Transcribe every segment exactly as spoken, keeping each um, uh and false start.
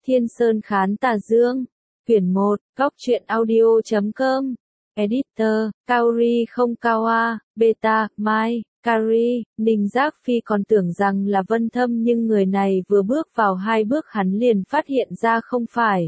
Thiên Sơn Khán Tà Dương. Quyển một, Góc truyện audio chấm com. Editor, Kaori không Kawa, Beta, Mai, Kari, Ninh Giác Phi còn tưởng rằng là Vân Thâm nhưng người này vừa bước vào hai bước hắn liền phát hiện ra không phải.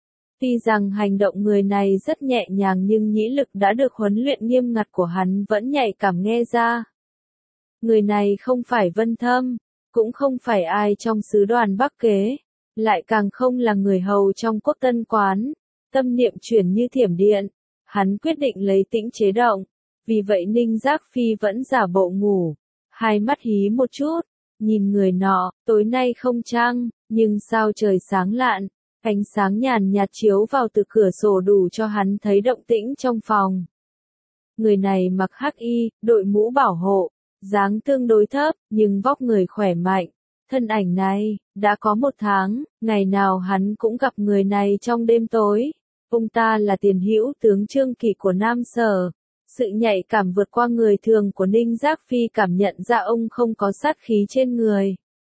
Tuy rằng hành động người này rất nhẹ nhàng nhưng nhĩ lực đã được huấn luyện nghiêm ngặt của hắn vẫn nhạy cảm nghe ra. Người này không phải Vân Thâm, cũng không phải ai trong sứ đoàn Bắc Kế, lại càng không là người hầu trong Quốc Tân Quán. Tâm niệm chuyển như thiểm điện, hắn quyết định lấy tĩnh chế động, vì vậy Ninh Giác Phi vẫn giả bộ ngủ, hai mắt hí một chút, nhìn người nọ, tối nay không trăng, nhưng sao trời sáng lạn, ánh sáng nhàn nhạt chiếu vào từ cửa sổ đủ cho hắn thấy động tĩnh trong phòng. Người này mặc hắc y, đội mũ bảo hộ, dáng tương đối thấp, nhưng vóc người khỏe mạnh. Thân ảnh này, đã có một tháng, ngày nào hắn cũng gặp người này trong đêm tối. Ông ta là tiền hữu tướng Trương Kỳ của Nam Sở. Sự nhạy cảm vượt qua người thường của Ninh Giác Phi cảm nhận ra ông không có sát khí trên người.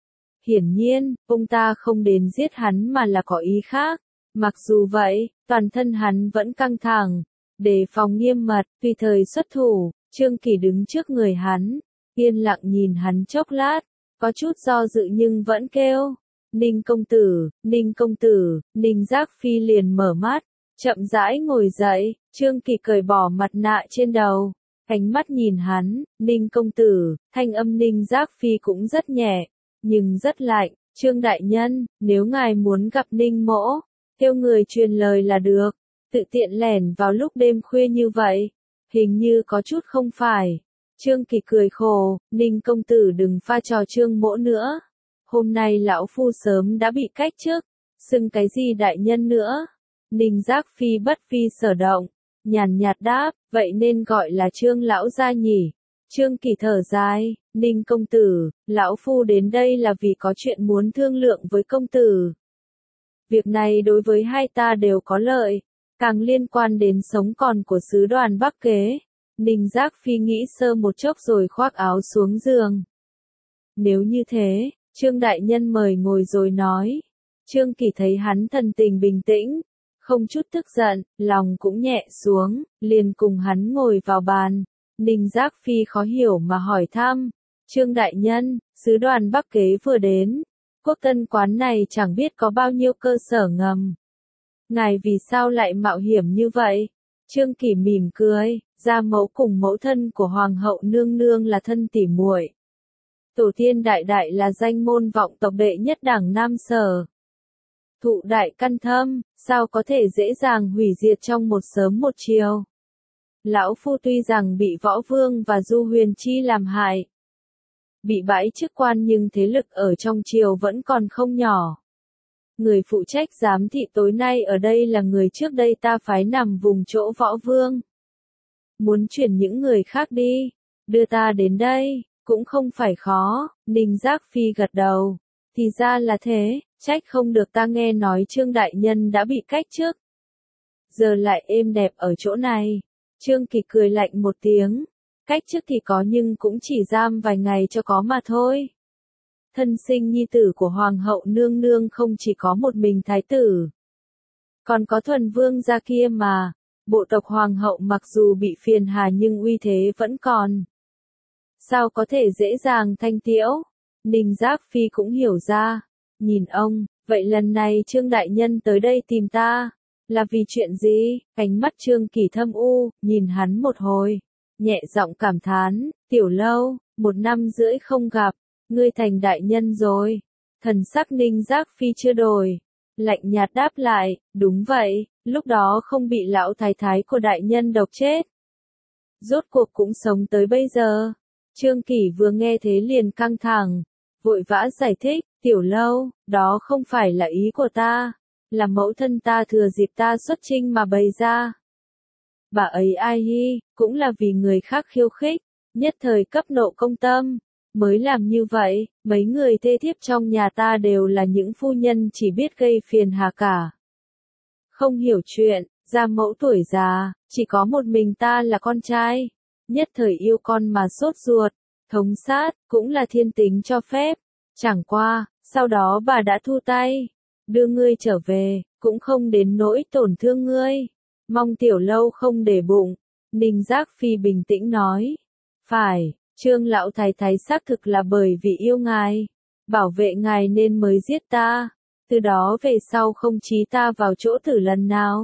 Hiển nhiên, ông ta không đến giết hắn mà là có ý khác. Mặc dù vậy, toàn thân hắn vẫn căng thẳng, đề phòng nghiêm mật, tùy thời xuất thủ. Trương Kỳ đứng trước người hắn, yên lặng nhìn hắn chốc lát, có chút do dự nhưng vẫn kêu, Ninh công tử, Ninh công tử. Ninh Giác Phi liền mở mắt, chậm rãi ngồi dậy, Trương Kỳ cởi bỏ mặt nạ trên đầu, ánh mắt nhìn hắn, Ninh công tử. Thanh âm Ninh Giác Phi cũng rất nhẹ, nhưng rất lạnh. Trương đại nhân, nếu ngài muốn gặp Ninh mỗ, kêu người truyền lời là được, tự tiện lẻn vào lúc đêm khuya như vậy, hình như có chút không phải. Trương Kỳ cười khổ, Ninh công tử đừng pha trò Trương mỗ nữa. Hôm nay lão phu sớm đã bị cách chức, xưng cái gì đại nhân nữa. Ninh Giác Phi bất vi sở động, nhàn nhạt đáp, vậy nên gọi là Trương lão gia nhỉ. Trương Kỳ thở dài, Ninh công tử, lão phu đến đây là vì có chuyện muốn thương lượng với công tử. Việc này đối với hai ta đều có lợi, càng liên quan đến sống còn của sứ đoàn Bắc Kế. Ninh Giác Phi nghĩ sơ một chốc rồi khoác áo xuống giường. Nếu như thế, Trương đại nhân mời ngồi rồi nói. Trương Kỳ thấy hắn thần tình bình tĩnh, không chút tức giận, lòng cũng nhẹ xuống, liền cùng hắn ngồi vào bàn. Ninh Giác Phi khó hiểu mà hỏi thăm, Trương đại nhân, sứ đoàn Bắc Kế vừa đến, Quốc Tân Quán này chẳng biết có bao nhiêu cơ sở ngầm. Ngài vì sao lại mạo hiểm như vậy? Trương Kỳ mỉm cười, gia mẫu cùng mẫu thân của Hoàng hậu nương nương là thân tỉ muội. Tổ tiên đại đại là danh môn vọng tộc đệ nhất đảng Nam Sở. Thụ đại căn thâm, sao có thể dễ dàng hủy diệt trong một sớm một chiều. Lão phu tuy rằng bị Võ Vương và Du Huyền Chi làm hại, bị bãi chức quan nhưng thế lực ở trong triều vẫn còn không nhỏ. Người phụ trách giám thị tối nay ở đây là người trước đây ta phái nằm vùng chỗ Võ Vương. Muốn chuyển những người khác đi, đưa ta đến đây, cũng không phải khó. Ninh Giác Phi gật đầu, thì ra là thế, trách không được ta nghe nói Trương đại nhân đã bị cách chức. Giờ lại êm đẹp ở chỗ này. Trương Kỳ cười lạnh một tiếng, cách chức thì có nhưng cũng chỉ giam vài ngày cho có mà thôi. Thân sinh nhi tử của Hoàng hậu nương nương không chỉ có một mình thái tử, còn có thuần vương gia kia mà. Bộ tộc Hoàng hậu mặc dù bị phiền hà nhưng uy thế vẫn còn. Sao có thể dễ dàng thanh tiễu? Ninh Giác Phi cũng hiểu ra, nhìn ông, vậy lần này Trương đại nhân tới đây tìm ta, là vì chuyện gì? Ánh mắt Trương Kỳ thâm u, nhìn hắn một hồi, nhẹ giọng cảm thán, Tiểu Lâu, một năm rưỡi không gặp, ngươi thành đại nhân rồi. Thần sắc Ninh Giác Phi chưa đổi, lạnh nhạt đáp lại, đúng vậy, lúc đó không bị lão thái thái của đại nhân độc chết. Rốt cuộc cũng sống tới bây giờ. Trương Kỳ vừa nghe thế liền căng thẳng, vội vã giải thích, Tiểu Lâu, đó không phải là ý của ta, là mẫu thân ta thừa dịp ta xuất chinh mà bày ra. Bà ấy ai hi, cũng là vì người khác khiêu khích, nhất thời cấp nộ công tâm, mới làm như vậy. Mấy người thê thiếp trong nhà ta đều là những phu nhân chỉ biết gây phiền hà cả. Không hiểu chuyện, gia mẫu tuổi già, chỉ có một mình ta là con trai, nhất thời yêu con mà sốt ruột, thống sát, cũng là thiên tính cho phép. Chẳng qua, sau đó bà đã thu tay, đưa ngươi trở về, cũng không đến nỗi tổn thương ngươi. Mong tiểu lâu không để bụng. Ninh Giác Phi bình tĩnh nói. Phải, Trương lão thái thái xác thực là bởi vì yêu ngài, bảo vệ ngài nên mới giết ta. Từ đó về sau không chí ta vào chỗ tử lần nào.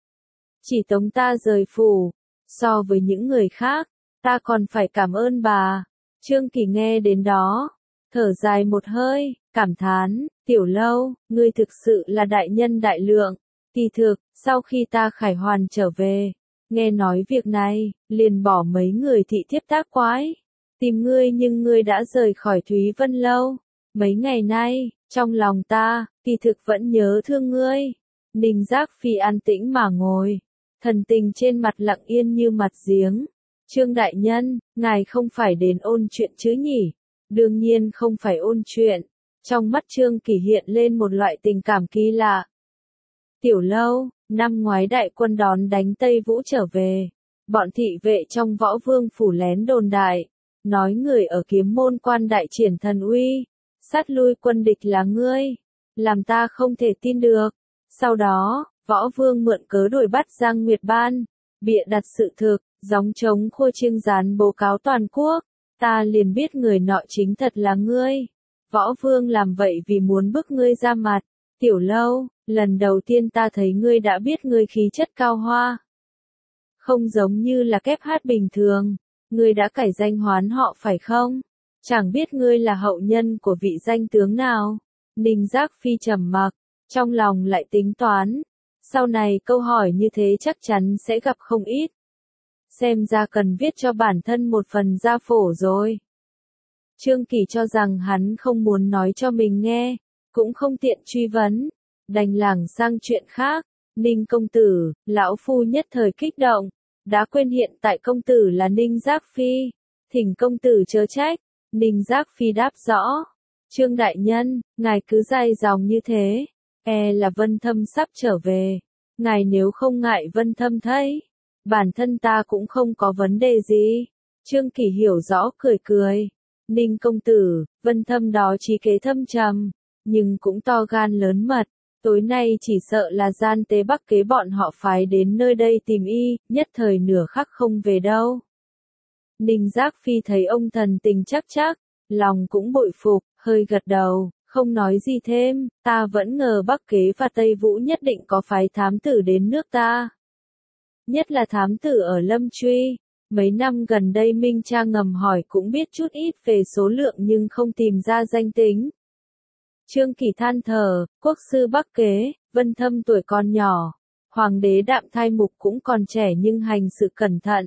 Chỉ tống ta rời phủ. So với những người khác, ta còn phải cảm ơn bà. Trương Kỳ nghe đến đó, thở dài một hơi, cảm thán, tiểu lâu, ngươi thực sự là đại nhân đại lượng. Kỳ thực, sau khi ta khải hoàn trở về, nghe nói việc này, liền bỏ mấy người thị thiếp tác quái. Tìm ngươi nhưng ngươi đã rời khỏi Thúy Vân Lâu. Mấy ngày nay, trong lòng ta, kỳ thực vẫn nhớ thương ngươi. Ninh Giác Phi an tĩnh mà ngồi, thần tình trên mặt lặng yên như mặt giếng. Trương đại nhân, ngài không phải đến ôn chuyện chứ nhỉ? Đương nhiên không phải ôn chuyện. Trong mắt Trương Kỳ hiện lên một loại tình cảm kỳ lạ. Tiểu lâu, năm ngoái đại quân đón đánh Tây Vũ trở về. Bọn thị vệ trong Võ Vương phủ lén đồn đại, nói người ở Kiếm Môn Quan đại triển thần uy, sát lui quân địch là ngươi. Làm ta không thể tin được. Sau đó, Võ Vương mượn cớ đuổi bắt Giang Nguyệt Ban, bịa đặt sự thực, gióng trống khua chiêng gián bố cáo toàn quốc. Ta liền biết người nọ chính thật là ngươi. Võ Vương làm vậy vì muốn bức ngươi ra mặt. Tiểu lâu, lần đầu tiên ta thấy ngươi đã biết ngươi khí chất cao hoa. Không giống như là kép hát bình thường. Ngươi đã cải danh hoán họ phải không? Chẳng biết ngươi là hậu nhân của vị danh tướng nào. Ninh Giác Phi trầm mặc, trong lòng lại tính toán. Sau này câu hỏi như thế chắc chắn sẽ gặp không ít. Xem ra cần viết cho bản thân một phần gia phổ rồi. Trương Kỳ cho rằng hắn không muốn nói cho mình nghe, cũng không tiện truy vấn, đành lảng sang chuyện khác. Ninh công tử, lão phu nhất thời kích động, đã quên hiện tại công tử là Ninh Giác Phi, thỉnh công tử chớ trách. Ninh Giác Phi đáp rõ, Trương đại nhân, ngài cứ dài dòng như thế, e là Vân Thâm sắp trở về, ngài nếu không ngại Vân Thâm thấy, bản thân ta cũng không có vấn đề gì. Trương Kỳ hiểu rõ cười cười, Ninh công tử, Vân Thâm đó trí kế thâm trầm, nhưng cũng to gan lớn mật, tối nay chỉ sợ là gian tế Bắc Kế bọn họ phái đến nơi đây tìm y, nhất thời nửa khắc không về đâu. Ninh Giác Phi thấy ông thần tình chắc chắc, lòng cũng bội phục, hơi gật đầu, không nói gì thêm. Ta vẫn ngờ Bắc Kế và Tây Vũ nhất định có phái thám tử đến nước ta. Nhất là thám tử ở Lâm Truy. Mấy năm gần đây Minh Cha ngầm hỏi cũng biết chút ít về số lượng nhưng không tìm ra danh tính. Trương Kỳ than thở, quốc sư Bắc Kế, Vân Thâm tuổi còn nhỏ, hoàng đế Đạm Thai Mục cũng còn trẻ nhưng hành sự cẩn thận,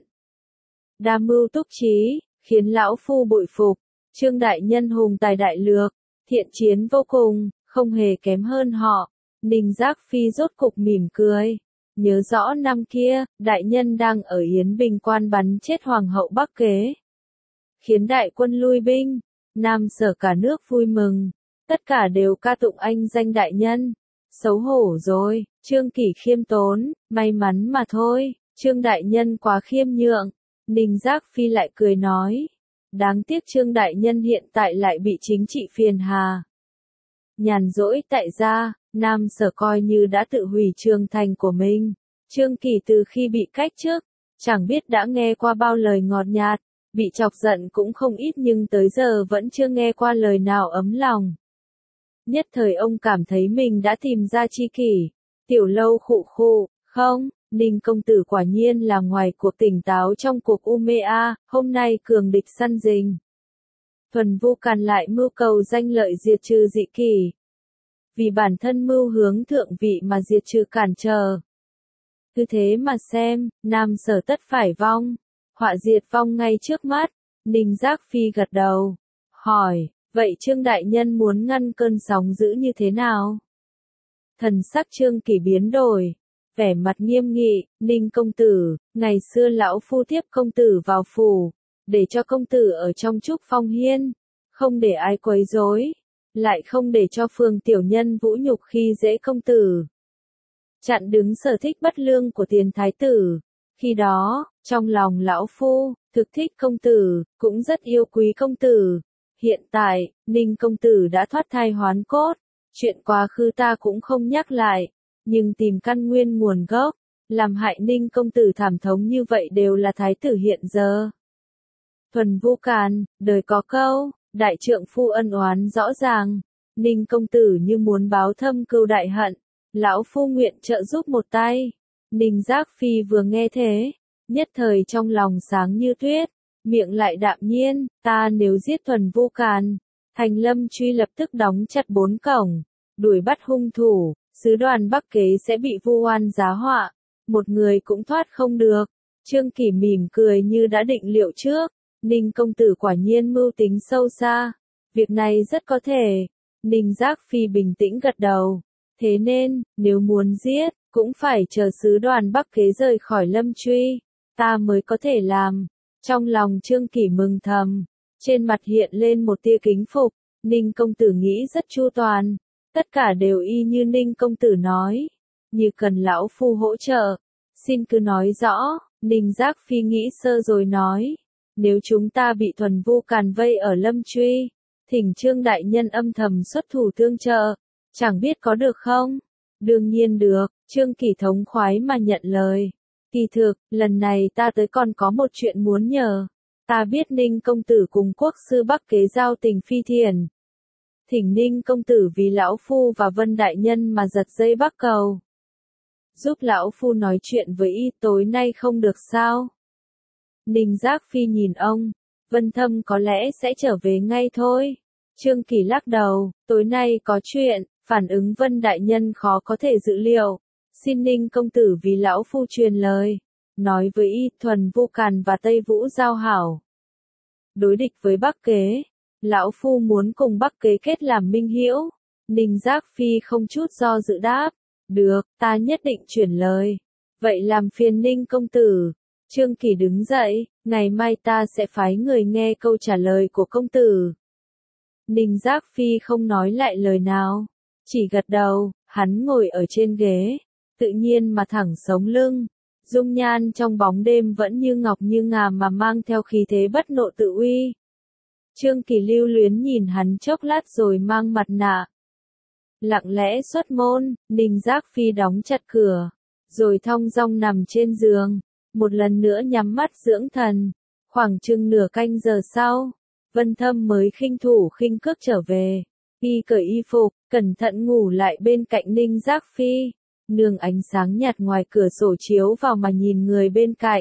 đa mưu túc trí, khiến lão phu bội phục. Trương đại nhân hùng tài đại lược, thiện chiến vô cùng, không hề kém hơn họ. Ninh Giác Phi rốt cục mỉm cười, nhớ rõ năm kia, đại nhân đang ở Yến Bình Quan bắn chết hoàng hậu Bắc Kế, khiến đại quân lui binh, Nam Sở cả nước vui mừng, tất cả đều ca tụng anh danh đại nhân. Xấu hổ rồi, Trương Kỳ khiêm tốn, may mắn mà thôi, Trương đại nhân quá khiêm nhượng. Ninh Giác Phi lại cười nói, đáng tiếc Trương đại nhân hiện tại lại bị chính trị phiền hà. Nhàn rỗi tại gia, Nam Sở coi như đã tự hủy trường thành của mình. Trương Kỳ từ khi bị cách chức, chẳng biết đã nghe qua bao lời ngọt nhạt, bị chọc giận cũng không ít nhưng tới giờ vẫn chưa nghe qua lời nào ấm lòng. Nhất thời ông cảm thấy mình đã tìm ra tri kỷ. Tiểu lâu khụ khụ, không, Ninh công tử quả nhiên là ngoài cuộc tỉnh táo trong cuộc Umea, hôm nay cường địch săn rình. Thuần Vu Càn lại mưu cầu danh lợi diệt trừ dị kỷ. Vì bản thân mưu hướng thượng vị mà diệt trừ cản trở. Cứ thế mà xem, Nam Sở tất phải vong, họa diệt vong ngay trước mắt. Ninh Giác Phi gật đầu, hỏi, vậy Trương đại nhân muốn ngăn cơn sóng dữ như thế nào? Thần sắc Trương Kỳ biến đổi, vẻ mặt nghiêm nghị, Ninh công tử, ngày xưa lão phu tiếp công tử vào phủ, để cho công tử ở trong trúc phong hiên, không để ai quấy rối, lại không để cho phường tiểu nhân vũ nhục khi dễ công tử. Chặn đứng sở thích bất lương của tiền thái tử. Khi đó, trong lòng lão phu, thực thích công tử, cũng rất yêu quý công tử. Hiện tại, Ninh công tử đã thoát thai hoán cốt, Chuyện quá khứ ta cũng không nhắc lại, nhưng tìm căn nguyên nguồn gốc, làm hại Ninh công tử thảm thống như vậy đều là thái tử hiện giờ. Thuần Vu Càn, đời có câu, đại trượng phu ân oán rõ ràng, Ninh công tử như muốn báo thâm cừu đại hận, lão phu nguyện trợ giúp một tay. Ninh Giác Phi vừa nghe thế, nhất thời trong lòng sáng như tuyết, miệng lại đạm nhiên, ta nếu giết Thuần Vu Càn, Thành Lâm Truy lập tức đóng chặt bốn cổng, đuổi bắt hung thủ, sứ đoàn Bắc Kế sẽ bị vu oan giá họa, một người cũng thoát không được. Trương Kỷ mỉm cười như đã định liệu trước, Ninh công tử quả nhiên mưu tính sâu xa, việc này rất có thể. Ninh Giác Phi bình tĩnh gật đầu, thế nên, nếu muốn giết, cũng phải chờ sứ đoàn Bắc Kế rời khỏi Lâm Truy, ta mới có thể làm. Trong lòng Trương Kỷ mừng thầm, trên mặt hiện lên một tia kính phục, Ninh công tử nghĩ rất chu toàn, tất cả đều y như Ninh công tử nói, như cần lão phu hỗ trợ, xin cứ nói rõ. Ninh Giác Phi nghĩ sơ rồi nói, nếu chúng ta bị Thuần Vu Càn vây ở Lâm Truy, thỉnh Trương đại nhân âm thầm xuất thủ tương trợ, chẳng biết có được không? Đương nhiên được, Trương Kỷ thống khoái mà nhận lời. Kỳ thực, lần này ta tới còn có một chuyện muốn nhờ. Ta biết Ninh công tử cùng quốc sư Bắc Kế giao tình phi thiện. Thỉnh Ninh công tử vì lão phu và Vân đại nhân mà giật dây Bắc Cầu. Giúp lão phu nói chuyện với y tối nay không được sao? Ninh Giác Phi nhìn ông, Vân Thâm có lẽ sẽ trở về ngay thôi. Trương Kỷ lắc đầu, tối nay có chuyện, phản ứng Vân đại nhân khó có thể dự liệu. Xin Ninh công tử vì lão phu truyền lời, nói với y Thuần Vu Càn và Tây Vũ giao hảo. Đối địch với Bắc Kế, lão phu muốn cùng Bắc Kế kết làm minh hữu. Ninh Giác Phi không chút do dự đáp, được, ta nhất định truyền lời. Vậy làm phiền Ninh công tử. Trương Kỷ đứng dậy, ngày mai ta sẽ phái người nghe câu trả lời của công tử. Ninh Giác Phi không nói lại lời nào, chỉ gật đầu, hắn ngồi ở trên ghế, tự nhiên mà thẳng sống lưng, dung nhan trong bóng đêm vẫn như ngọc như ngà mà mang theo khí thế bất nộ tự uy. Trương Kỷ lưu luyến nhìn hắn chốc lát rồi mang mặt nạ. Lặng lẽ xuất môn, Ninh Giác Phi đóng chặt cửa, rồi thong dong nằm trên giường, một lần nữa nhắm mắt dưỡng thần. Khoảng chừng nửa canh giờ sau, Vân Thâm mới khinh thủ khinh cước trở về. Y cởi y phục, cẩn thận ngủ lại bên cạnh Ninh Giác Phi, nương ánh sáng nhạt ngoài cửa sổ chiếu vào mà nhìn người bên cạnh.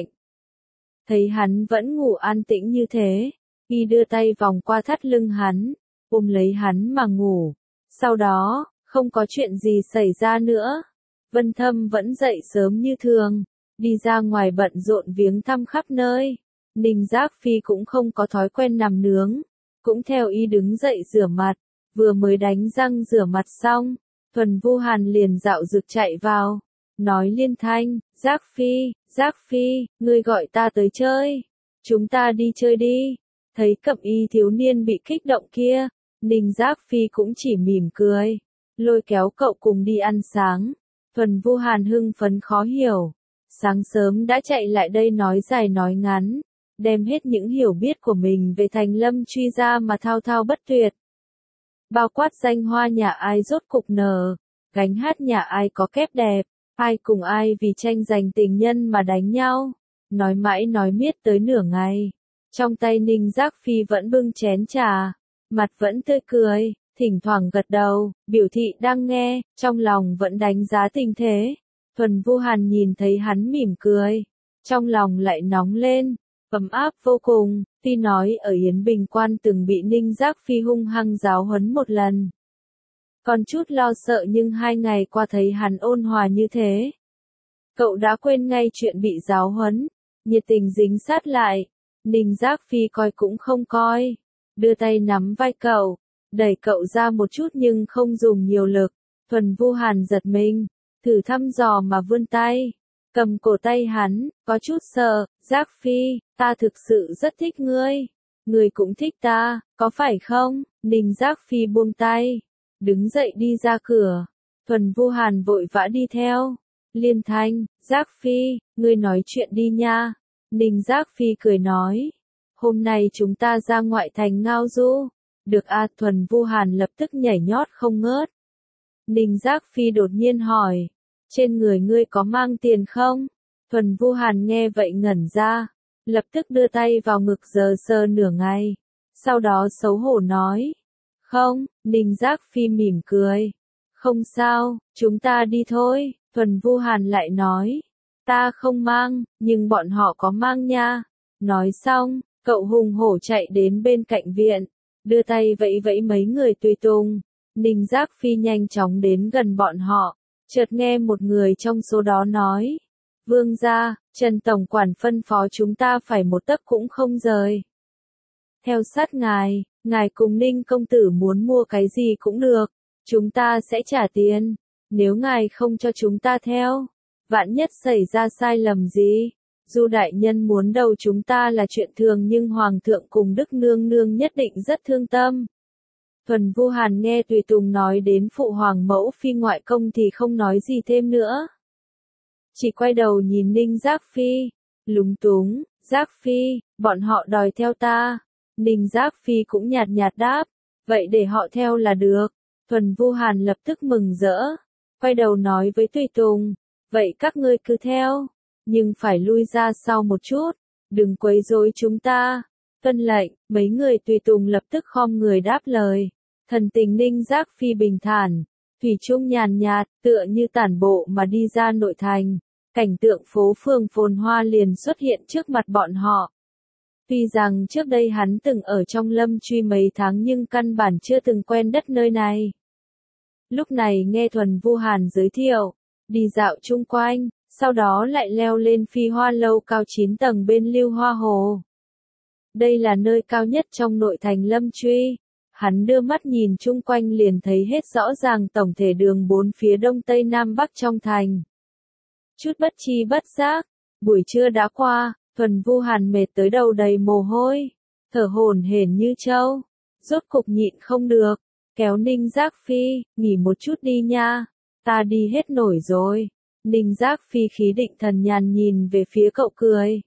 Thấy hắn vẫn ngủ an tĩnh như thế, Y đưa tay vòng qua thắt lưng hắn, ôm lấy hắn mà ngủ. Sau đó, không có chuyện gì xảy ra nữa. Vân Thâm vẫn dậy sớm như thường, đi ra ngoài bận rộn viếng thăm khắp nơi. Ninh Giác Phi cũng không có thói quen nằm nướng, cũng theo Y đứng dậy rửa mặt, vừa mới đánh răng rửa mặt xong, Thuần Vu Hàn liền dạo dực chạy vào, nói liên thanh, Giác Phi, Giác Phi, ngươi gọi ta tới chơi, chúng ta đi chơi đi. Thấy Cẩm Y thiếu niên bị kích động kia, Ninh Giác Phi cũng chỉ mỉm cười, lôi kéo cậu cùng đi ăn sáng. Thuần Vu Hàn hưng phấn khó hiểu, sáng sớm đã chạy lại đây nói dài nói ngắn, đem hết những hiểu biết của mình về Thành Lâm Truy ra mà thao thao bất tuyệt. Bao quát danh hoa nhà ai rốt cục nở, gánh hát nhà ai có kép đẹp, ai cùng ai vì tranh giành tình nhân mà đánh nhau, nói mãi nói miết tới nửa ngày. Trong tay Ninh Giác Phi vẫn bưng chén trà, mặt vẫn tươi cười, thỉnh thoảng gật đầu, biểu thị đang nghe, trong lòng vẫn đánh giá tình thế. Thuần Vu Hàn nhìn thấy hắn mỉm cười, trong lòng lại nóng lên, ấm áp vô cùng, tuy nói ở Yến Bình Quan từng bị Ninh Giác Phi hung hăng giáo huấn một lần. Còn chút lo sợ nhưng hai ngày qua thấy hắn ôn hòa như thế. Cậu đã quên ngay chuyện bị giáo huấn, nhiệt tình dính sát lại. Ninh Giác Phi coi cũng không coi, đưa tay nắm vai cậu, đẩy cậu ra một chút nhưng không dùng nhiều lực. Thuần Vu Hàn giật mình, thử thăm dò mà vươn tay, cầm cổ tay hắn, có chút sợ, Giác Phi, ta thực sự rất thích ngươi, ngươi cũng thích ta, có phải không? Ninh Giác Phi buông tay, đứng dậy đi ra cửa, Thuần Vu Hàn vội vã đi theo, liên thanh, Giác Phi, ngươi nói chuyện đi nha. Ninh Giác Phi cười nói, hôm nay chúng ta ra ngoại thành ngao du, được a. Thuần Vu Hàn lập tức nhảy nhót không ngớt, Ninh Giác Phi đột nhiên hỏi, trên người ngươi có mang tiền không? Thuần Vu Hàn nghe vậy ngẩn ra, lập tức đưa tay vào ngực giơ sờ nửa ngày, sau đó xấu hổ nói, không. Ninh Giác Phi mỉm cười, không sao, chúng ta đi thôi. Thuần Vu Hàn lại nói, ta không mang, nhưng bọn họ có mang nha. Nói xong, cậu hùng hổ chạy đến bên cạnh viện, đưa tay vẫy vẫy mấy người tùy tùng. Ninh Giác Phi nhanh chóng đến gần bọn họ, chợt nghe một người trong số đó nói, vương gia, Trần Tổng Quản phân phó chúng ta phải một tấc cũng không rời. Theo sát ngài, ngài cùng Ninh công tử muốn mua cái gì cũng được, chúng ta sẽ trả tiền, nếu ngài không cho chúng ta theo, vạn nhất xảy ra sai lầm gì, dù đại nhân muốn đầu chúng ta là chuyện thường nhưng Hoàng thượng cùng Đức Nương Nương nhất định rất thương tâm. Thuần Vu Hàn nghe tùy tùng nói đến phụ hoàng mẫu phi ngoại công thì không nói gì thêm nữa. Chỉ quay đầu nhìn Ninh Giác Phi, lúng túng, Giác Phi, bọn họ đòi theo ta. Ninh Giác Phi cũng nhạt nhạt đáp, vậy để họ theo là được. Thuần Vu Hàn lập tức mừng rỡ, quay đầu nói với tùy tùng, vậy các ngươi cứ theo, nhưng phải lui ra sau một chút, đừng quấy rối chúng ta. Tuân lệnh, mấy người tùy tùng lập tức khom người đáp lời. Thần tình Ninh Giác Phi bình thản, thủy chung nhàn nhạt, tựa như tản bộ mà đi ra nội thành, cảnh tượng phố phường phồn hoa liền xuất hiện trước mặt bọn họ. Tuy rằng trước đây hắn từng ở trong Lâm Truy mấy tháng nhưng căn bản chưa từng quen đất nơi này. Lúc này nghe Thuần Vu Hàn giới thiệu, đi dạo chung quanh, sau đó lại leo lên phi hoa lâu cao chín tầng bên Lưu Hoa Hồ. Đây là nơi cao nhất trong nội thành Lâm Truy. Hắn đưa mắt nhìn chung quanh liền thấy hết rõ ràng tổng thể đường bốn phía đông tây nam bắc trong thành. Chút bất chi bất giác, buổi trưa đã qua, Thuần Vu Hàn mệt tới đầu đầy mồ hôi, thở hổn hển như trâu, rốt cục nhịn không được, kéo Ninh Giác Phi, nghỉ một chút đi nha, ta đi hết nổi rồi. Ninh Giác Phi khí định thần nhàn nhìn về phía cậu cười.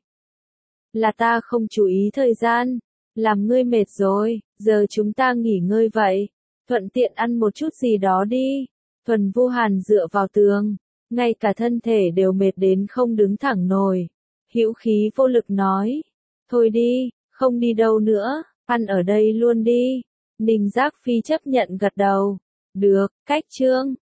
Là ta không chú ý thời gian, làm ngươi mệt rồi, giờ chúng ta nghỉ ngơi vậy, thuận tiện ăn một chút gì đó đi. Thuần Vu Hàn dựa vào tường, ngay cả thân thể đều mệt đến không đứng thẳng nổi, hữu khí vô lực nói, thôi đi, không đi đâu nữa, ăn ở đây luôn đi. Ninh Giác Phi chấp nhận gật đầu, được, cách chương.